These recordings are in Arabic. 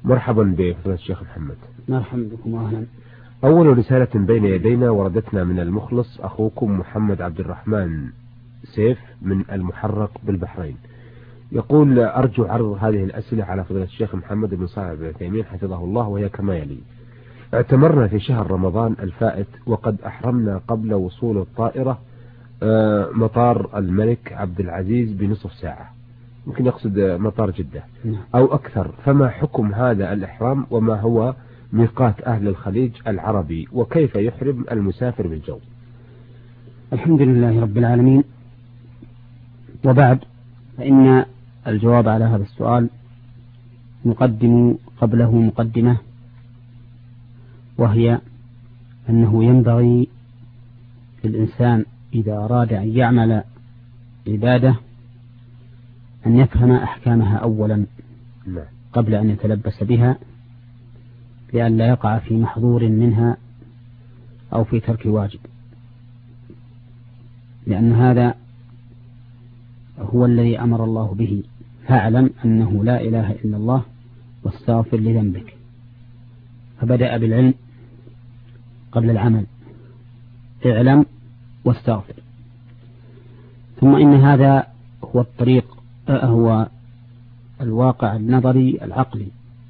مرحبا بفضيلة الشيخ محمد. مرحبا بكم وأهلا. أول رسالة بين يدينا وردتنا من المخلص أخوكم محمد عبد الرحمن سيف من المحرق بالبحرين. يقول: أرجو عرض هذه الأسئلة على فضيلة الشيخ محمد بن صالح بن عثيمين حفظه الله، وهي كما يلي: اعتمرنا في شهر رمضان الفائت وقد أحرمنا قبل وصول الطائرة مطار الملك عبد العزيز بنصف ساعة، ممكن يقصد مطار جدة أو أكثر، فما حكم هذا الإحرام وما هو ميقات أهل الخليج العربي وكيف يحرم المسافر بالجو؟ الحمد لله رب العالمين، وبعد، فإن الجواب على هذا السؤال نقدم قبله مقدمة، وهي أنه ينبغي للإنسان إذا أراد أن يعمل عبادة أن يفهم أحكامها أولا قبل أن يتلبس بها، لأن لا يقع في محظور منها أو في ترك واجب، لأن هذا هو الذي أمر الله به: فاعلم أنه لا إله إلا الله واستغفر لذنبك. فبدأ بالعلم قبل العمل: اعلم واستغفر. ثم إن هذا هو الطريق، هو الواقع النظري العقلي،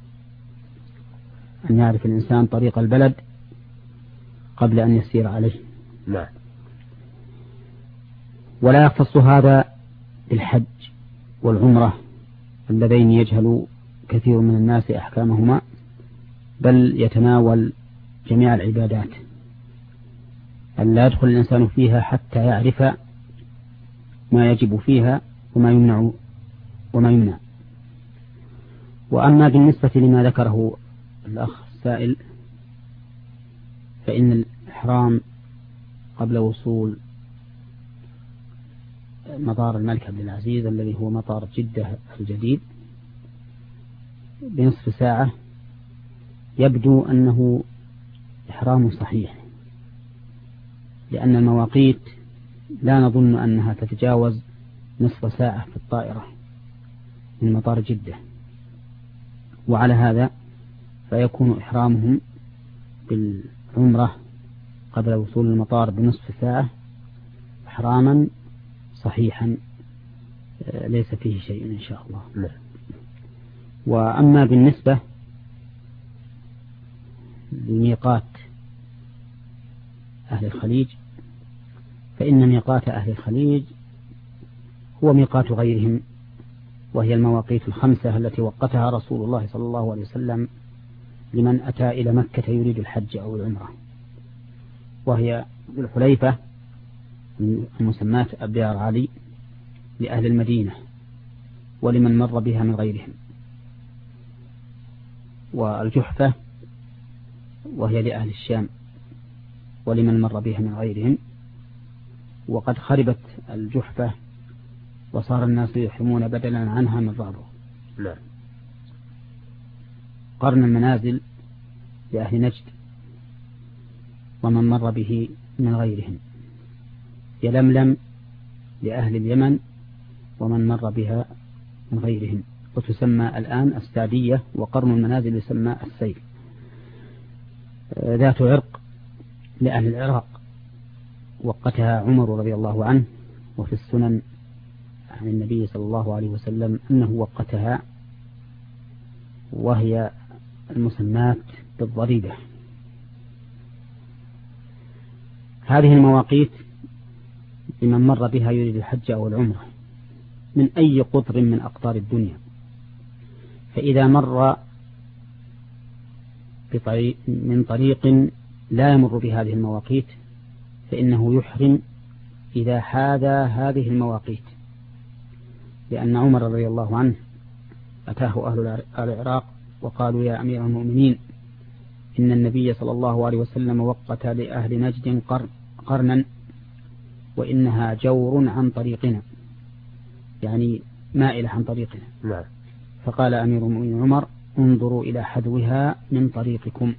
أن يعرف الإنسان طريق البلد قبل أن يسير عليه. نعم. ولا يختص هذا بالحج والعمرة اللذين يجهل كثير من الناس أحكامهما، بل يتناول جميع العبادات، أن لا يدخل الإنسان فيها حتى يعرف ما يجب فيها وما يمنع. وأما بالنسبة لما ذكره الأخ السائل، فإن الإحرام قبل وصول مطار الملك عبد العزيز الذي هو مطار جدة الجديد بنصف ساعة يبدو أنه إحرام صحيح، لأن المواقيت لا نظن أنها تتجاوز نصف ساعة في الطائرة من مطار جدة، وعلى هذا فيكون إحرامهم بالعمرة قبل وصول المطار بنصف ساعة إحراما صحيحا ليس فيه شيء إن شاء الله. وأما بالنسبة لميقات أهل الخليج، فإن ميقات أهل الخليج هو ميقات غيرهم، وهي المواقيت الخمسة التي وقتها رسول الله صلى الله عليه وسلم لمن أتى إلى مكة يريد الحج أو العمرة، وهي ذو الحليفة المسماة أبيار علي لأهل المدينة ولمن مر بها من غيرهم، والجحفة وهي لأهل الشام ولمن مر بها من غيرهم. وقد خربت الجحفة وصار الناس يحرمون بدلا عنها من رابغ. قرن المنازل لأهل نجد ومن مر به من غيرهم، يلملم لأهل اليمن ومن مر بها من غيرهم، وتسمى الآن السعدية، وقرن المنازل يسمى السيل. ذات عرق لأهل العراق وقتها عمر رضي الله عنه، وفي السنن عن النبي صلى الله عليه وسلم أنه وقتها، وهي المسمات بالضريبة. هذه المواقيت لمن مر بها يريد الحج أو العمرة من أي قطر من أقطار الدنيا، فإذا مر من طريق لا يمر بهذه المواقيت فإنه يحرم إذا حاذى هذه المواقيت، لأن عمر رضي الله عنه أتاه أهل العراق وقالوا: يا أمير المؤمنين، إن النبي صلى الله عليه وسلم وقت لأهل نجد قرنا وإنها جور عن طريقنا، يعني مائلة عن طريقنا. فقال أمير المؤمنين عمر: انظروا إلى حذوها من طريقكم.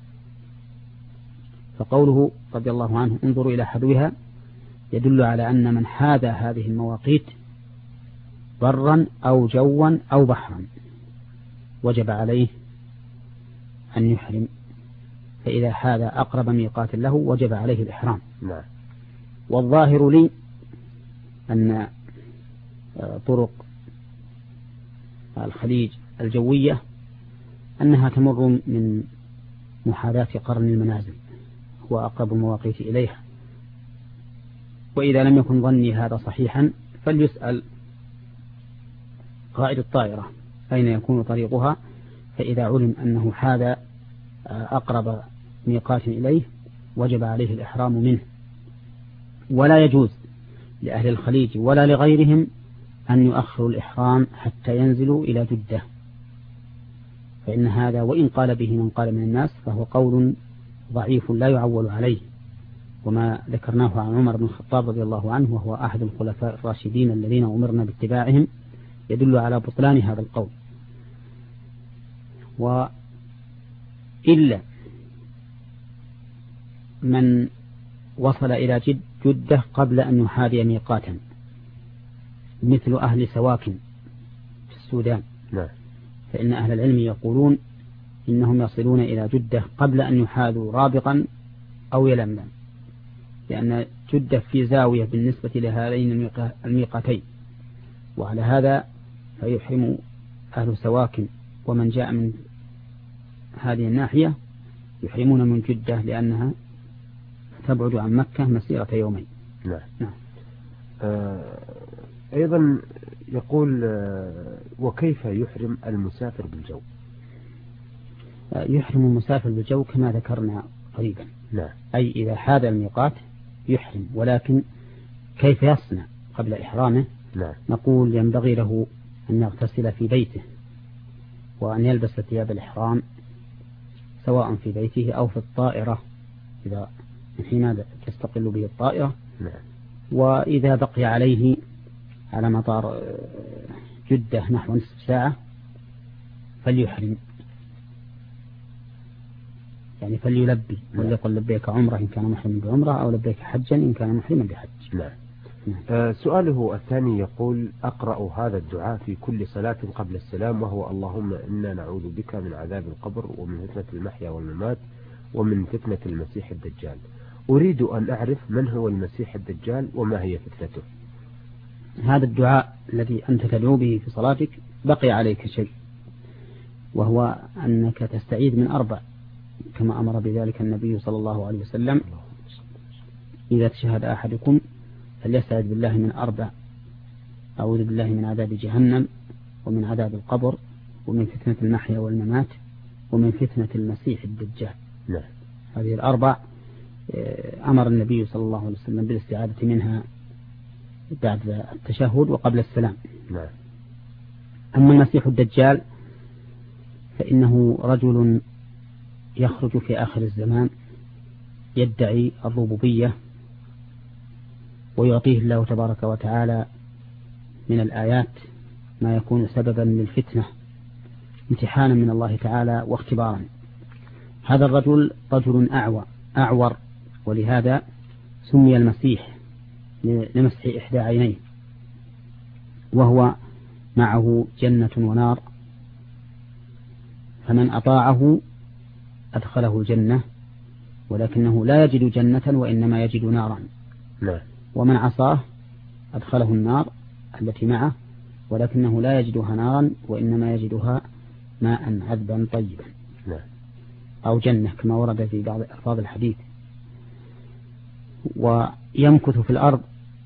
فقوله رضي الله عنه انظروا إلى حذوها يدل على أن من حاذى هذه المواقيت برا أو جوا أو بحرا وجب عليه أن يحرم، فإذا حاذ أقرب ميقات له وجب عليه الإحرام. نعم. والظاهر لي أن طرق الخليج الجوية أنها تمر من محاذاة قرن المنازل، هو أقرب المواقيت إليها. وإذا لم يكن ظني هذا صحيحا فليسأل قائد الطائرة أين يكون طريقها، فإذا علم أنه حاذ أقرب ميقات إليه وجب عليه الإحرام منه. ولا يجوز لأهل الخليج ولا لغيرهم أن يؤخروا الإحرام حتى ينزلوا إلى جدة، فإن هذا وإن قال به من قال من الناس فهو قول ضعيف لا يعول عليه. وما ذكرناه عن عمر بن الخطاب رضي الله عنه وهو أحد الخلفاء الراشدين الذين أمرنا باتباعهم يدل على بطلان هذا القول. وإلا من وصل إلى جدة قبل أن يحاذي ميقاتا مثل أهل سواكن في السودان، فإن أهل العلم يقولون إنهم يصلون إلى جدة قبل أن يحاذوا رابقا أو يلملم، لأن جدة في زاوية بالنسبة لهذين الميقاتين. وعلى هذا فيحرم أهل سواكن ومن جاء من هذه الناحية يحرمون من جدة لأنها تبعد عن مكة مسيرة يومين. نعم. أيضا يقول وكيف يحرم المسافر بالجو؟ يحرم المسافر بالجو كما ذكرنا قريبا. نعم. أي إذا حاذ الميقات يحرم، ولكن كيف يصنع قبل إحرامه؟ نعم. نقول ينبغي له أن يغتسل في بيته وأن يلبس ثياب الإحرام سواء في بيته أو في الطائرة إذا حين تستقل به الطائرة. نعم. وإذا بقي عليه على مطار جدة نحو نصف ساعة فليحرم، يعني فليلبي وليقل لبيك عمرة إن كان محرما بعمرة أو لبيك حجا إن كان محرما بحج. نعم. سؤاله الثاني يقول أقرأ هذا الدعاء في كل صلاة قبل السلام وهو اللهم إنا نعوذ بك من عذاب القبر ومن فتنة المحيا والممات ومن فتنة المسيح الدجال. أريد أن أعرف من هو المسيح الدجال وما هي فتنته. هذا الدعاء الذي أنت تدعو به في صلاتك بقي عليك شيء، وهو أنك تستعيذ من 4 كما أمر بذلك النبي صلى الله عليه وسلم. إذا تشهد أحدكم فليستعذ بالله من 4: أعوذ بالله من عذاب جهنم ومن عذاب القبر ومن فتنة المحيا والممات ومن فتنة المسيح الدجال. نعم. هذه 4 أمر النبي صلى الله عليه وسلم بالاستعاذة منها بعد التشهد وقبل السلام. نعم. أما المسيح الدجال فإنه رجل يخرج في آخر الزمان يدعي الربوبية ويعطيه الله تبارك وتعالى من الآيات ما يكون سببا للفتنة امتحانا من الله تعالى واختبارا. هذا الرجل رجل أعور ولهذا سمي المسيح لمسح إحدى عينيه، وهو معه جنة ونار، فمن أطاعه أدخله الجنة ولكنه لا يجد جنة وإنما يجد نارا. لا. ومن عصاه أدخله النار التي معه ولكنه لا يجدها نارا وإنما يجدها ماء عذبا طيبا. لا. أو جنة كما ورد في بعض ألفاظ الحديث. ويمكث في الأرض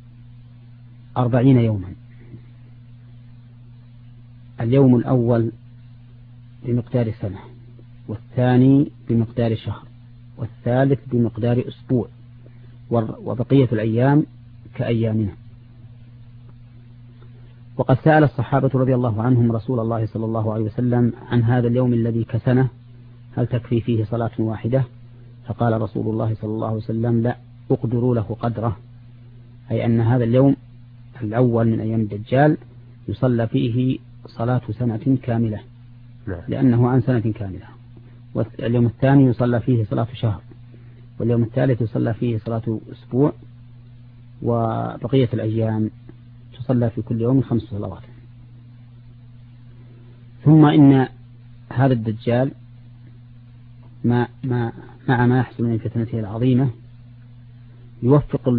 40 يوما، اليوم الأول بمقدار سنة، والثاني بمقدار شهر، والثالث بمقدار أسبوع، وبقية الأيام كأيامنا. وقد سأل الصحابة رضي الله عنهم رسول الله صلى الله عليه وسلم عن هذا اليوم الذي كسنة هل تكفي فيه صلاة واحدة؟ فقال رسول الله صلى الله عليه وسلم لا، اقدروا له قدره، أي أن هذا اليوم الأول من أيام الدجال يصلى فيه صلاة سنة كاملة لأنه عن سنة كاملة، واليوم الثاني يصلى فيه صلاة شهر، واليوم الثالث يصلى فيه صلاة أسبوع، وبقية الأيام تصلى في كل يوم 5 صلوات. ثم إن هذا الدجال مع ما يحصل من فتنته العظيمة يوفق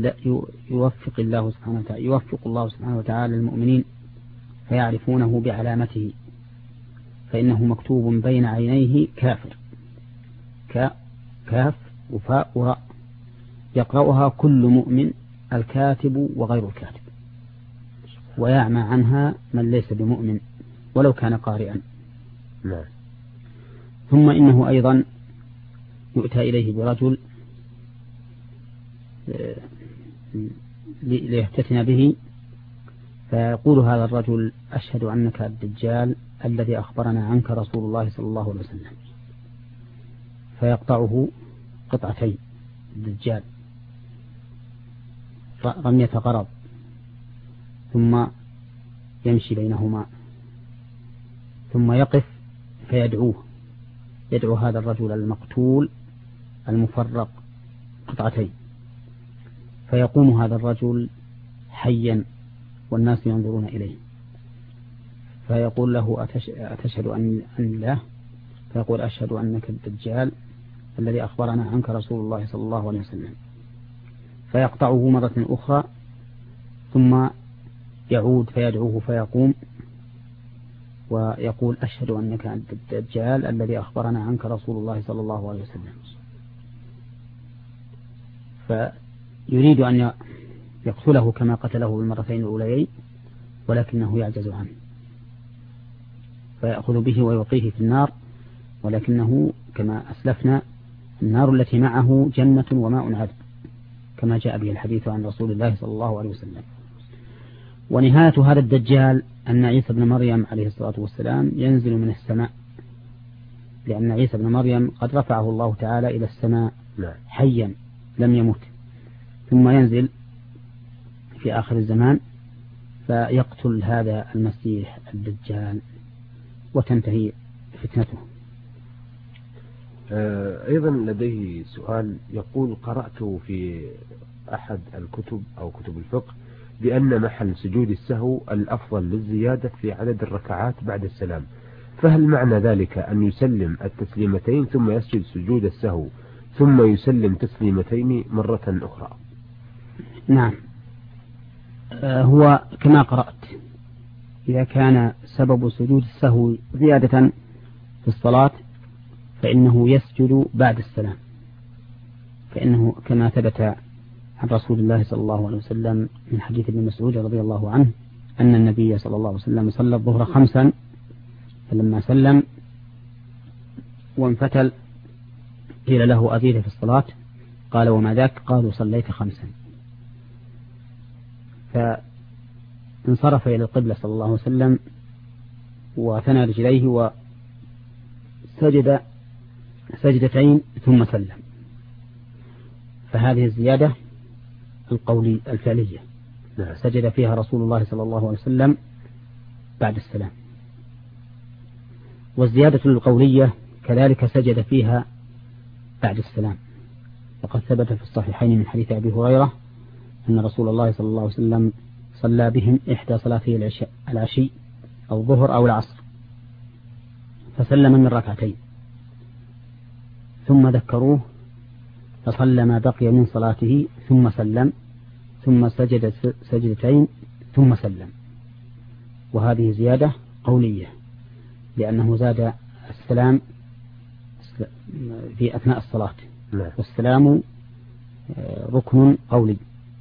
الله سبحانه وتعالى المؤمنين فيعرفونه بعلامته، فإنه مكتوب بين عينيه كافر، كاف وفاء وراء، يقرأها كل مؤمن الكاتب وغير الكاتب، ويعمى عنها من ليس بمؤمن ولو كان قارئا. نعم. ثم إنه أيضا يؤتى إليه برجل ليفتتن به، فيقول هذا الرجل: أشهد أنك الدجال الذي أخبرنا عنك رسول الله صلى الله عليه وسلم، فيقطعه قطعتين الدجال رمية غرض، ثم يمشي بينهما، ثم يقف يدعو هذا الرجل المقتول المفرق قطعتين، فيقوم هذا الرجل حيا والناس ينظرون إليه، فيقول له: أتشهد أن الله؟ فيقول: أشهد أنك الدجال الذي أخبرنا عنك رسول الله صلى الله عليه وسلم، فيقطعه مرة أخرى، ثم يعود فيدعوه فيقوم ويقول: أشهد أنك الدجال الذي أخبرنا عنك رسول الله صلى الله عليه وسلم. فيريد أن يقتله كما قتله بالمرتين الأوليين، ولكنه يعجز عنه، فيأخذ به ويلقيه في النار، ولكنه كما أسلفنا النار التي معه جنة وماء عذب، كما جاء به الحديث عن رسول الله صلى الله عليه وسلم. ونهاية هذا الدجال أن عيسى بن مريم عليه الصلاة والسلام ينزل من السماء، لأن عيسى بن مريم قد رفعه الله تعالى إلى السماء حيا لم يمت، ثم ينزل في آخر الزمان فيقتل هذا المسيح الدجال وتنتهي فتنته. أيضا لديه سؤال، يقول: قرأت في أحد الكتب أو كتب الفقه بأن محل سجود السهو الأفضل للزيادة في عدد الركعات بعد السلام، فهل معنى ذلك أن يسلم التسليمتين ثم يسجد سجود السهو ثم يسلم تسليمتين مرة أخرى؟ نعم، هو كما قرأت، إذا كان سبب سجود السهو زيادة في الصلاة فإنه يسجد بعد السلام، فإنه كما ثبت عن رسول الله صلى الله عليه وسلم من حديث ابن مسعود رضي الله عنه أن النبي صلى الله عليه وسلم صلى الظهر 5، فلما سلم وانفتل قيل له: أزيد في الصلاة؟ قال: وما ذاك؟ قالوا: صليت 5. فانصرف إلى القبلة صلى الله عليه وسلم وثنى رجليه وسجد سجدتين ثم سلم، فهذه الزيادة الفعلية سجد فيها رسول الله صلى الله عليه وسلم بعد السلام. والزيادة القولية كذلك سجد فيها بعد السلام، وقد ثبت في الصحيحين من حديث أبي هريرة أن رسول الله صلى الله عليه وسلم صلى بهم إحدى صلاتي العشي أو الظهر أو العصر، فسلم من ركعتين ثم ذكروه فصلى ما بقي من صلاته ثم سلم، ثم سجد سجدتين ثم سلم، وهذه زيادة قولية لأنه زاد السلام في أثناء الصلاة، والسلام ركن قولي.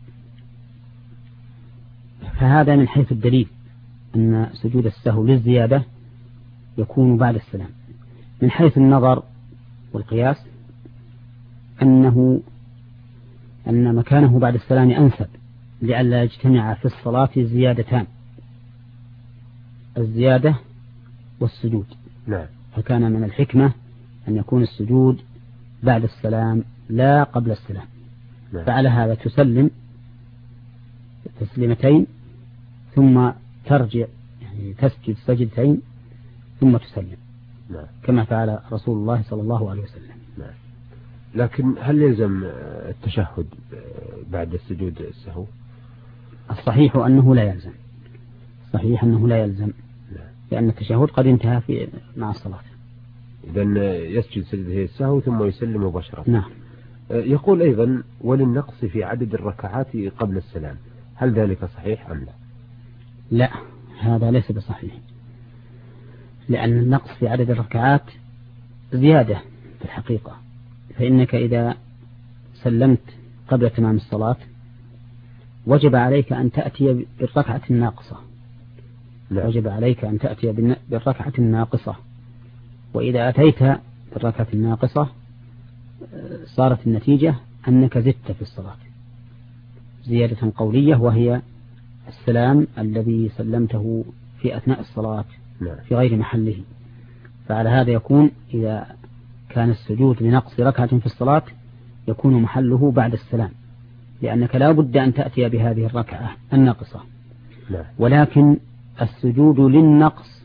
فهذا من حيث الدليل أن سجود السهو للزيادة يكون بعد السلام. من حيث النظر والقياس أن مكانه بعد السلام أنسب، لئلا يجتمع في الصلاة زيادتان، الزيادة والسجود. فكان من الحكمة أن يكون السجود بعد السلام لا قبل السلام. فعلى هذا تسلم تسليمتين ثم ترجع، يعني تسجد سجدتين ثم تسلم، كما فعل رسول الله صلى الله عليه وسلم. لكن هل يلزم التشهد بعد السجود السهو؟ الصحيح أنه لا يلزم، صحيح أنه لا يلزم، لأن التشهد قد انتهى مع الصلاة. إذا يسجد سجدة السهو ثم يسلم مباشرة. نعم. يقول أيضا وللنقص في عدد الركعات قبل السلام، هل ذلك صحيح أم لا؟ لا، هذا ليس بصحيح، لأن النقص في عدد الركعات زيادة في الحقيقة، فإنك إذا سلمت قبل تمام الصلاة وجب عليك أن تأتي بالركعة الناقصة. لا. وجب عليك أن تأتي بالركعة الناقصة، وإذا أتيت بالركعة الناقصة صارت النتيجة أنك زدت في الصلاة زيادة قولية، وهي السلام الذي سلمته في أثناء الصلاة في غير محله. فعلى هذا يكون إذا كان السجود لنقص ركعة في الصلاة يكون محله بعد السلام، لأنك لا بد أن تأتي بهذه الركعة الناقصة. ولكن السجود للنقص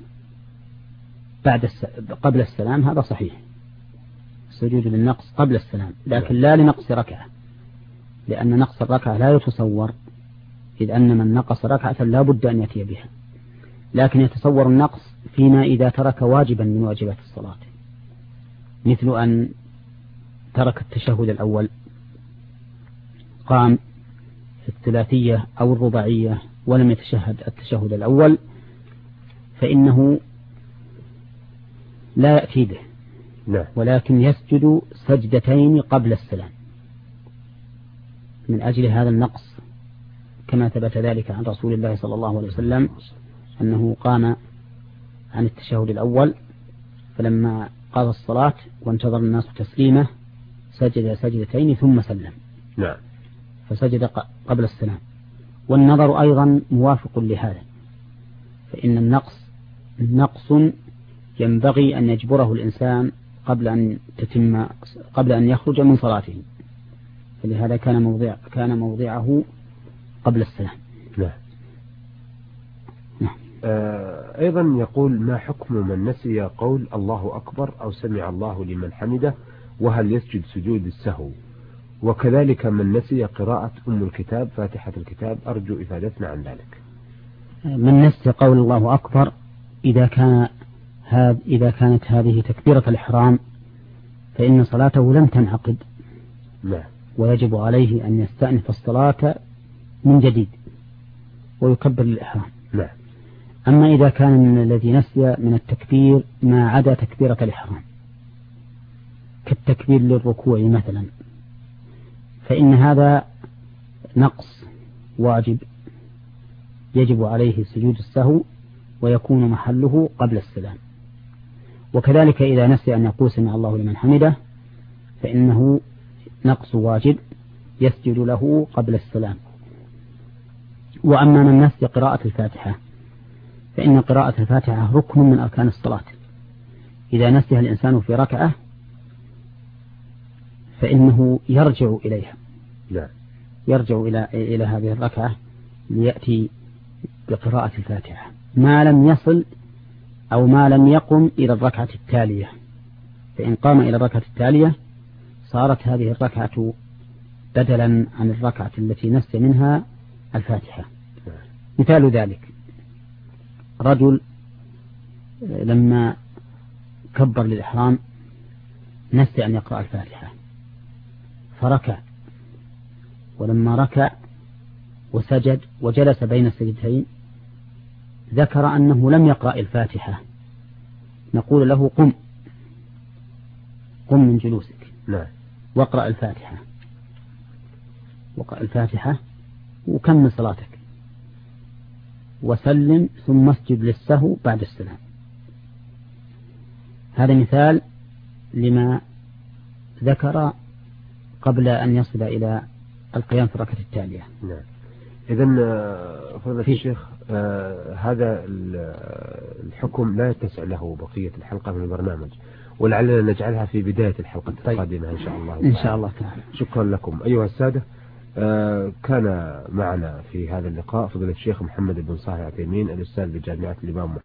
قبل السلام هذا صحيح، السجود للنقص قبل السلام، لكن لا لنقص ركعة، لأن نقص الركعة لا يتصور، إذ أن من نقص ركعة لا بد أن يأتي بها، لكن يتصور النقص فيما إذا ترك واجبا من واجبات الصلاة، مثل أن ترك التشهد الأول، قام في الثلاثية أو الرباعية ولم يتشهد التشهد الأول، فإنه لا يأتي به، ولكن يسجد سجدتين قبل السلام من أجل هذا النقص، كما ثبت ذلك عن رسول الله صلى الله عليه وسلم أنه قام عن التشهد الأول، فلما قضى الصلاة وانتظر الناس تسليمه سجد سجدتين ثم سلم. فسجد قبل السلام. والنظر أيضا موافق لهذا، فإن النقص نقص ينبغي أن يجبره الإنسان قبل أن يخرج من صلاته، فلهذا كان موضعه قبل السلام. أيضا يقول ما حكم من نسي قول الله أكبر أو سمع الله لمن حمده، وهل يسجد سجود السهو؟ وكذلك من نسي قراءة الكتاب فاتحة الكتاب، أرجو إفادتنا عن ذلك. من نسي قول الله أكبر إذا كانت هذه تكبيرة الإحرام فإن صلاته لم تنعقد، ويجب عليه أن يستأنف الصلاة من جديد ويكبر الإحرام. أما إذا كان الذي نسي من التكبير ما عدا تكبيرة الإحرام كالتكبير للركوع مثلا، فإن هذا نقص واجب يجب عليه سجود السهو ويكون محله قبل السلام. وكذلك إذا نسي أن يقول سمع الله لمن حمده فإنه نقص واجب يسجد له قبل السلام. وأما من نسي قراءة الفاتحة فإن قراءة الفاتحة ركن من أركان الصلاة، إذا نسيها الإنسان في ركعة فإنه يرجع إليها، يرجع إلى هذه الركعة ليأتي بقراءة الفاتحة ما لم يصل أو ما لم يقم إلى الركعة التالية، فإن قام إلى الركعة التالية صارت هذه الركعة بدلا عن الركعة التي نسي منها الفاتحة. مثال ذلك رجل لما كبر للإحرام نسي أن يقرأ الفاتحة فركع، ولما ركع وسجد وجلس بين السجدتين ذكر أنه لم يقرأ الفاتحة، نقول له قم من جلوسك واقرأ الفاتحة، وكمل صلاتك وسلم ثم اسجد للسهو بعد السلام. هذا مثال لما ذكر قبل أن يصل إلى القيام في الركعة التالية. إذن فضيلة الشيخ هذا الحكم لا يتسع له بقية الحلقة من البرنامج، ولعلنا نجعلها في بداية الحلقة القادمة إن شاء الله. إن شاء الله تعالى. شكرا لكم أيها السادة. كان معنا في هذا اللقاء فضيلة الشيخ محمد بن صالح العثيمين الأستاذ بجامعة الإمام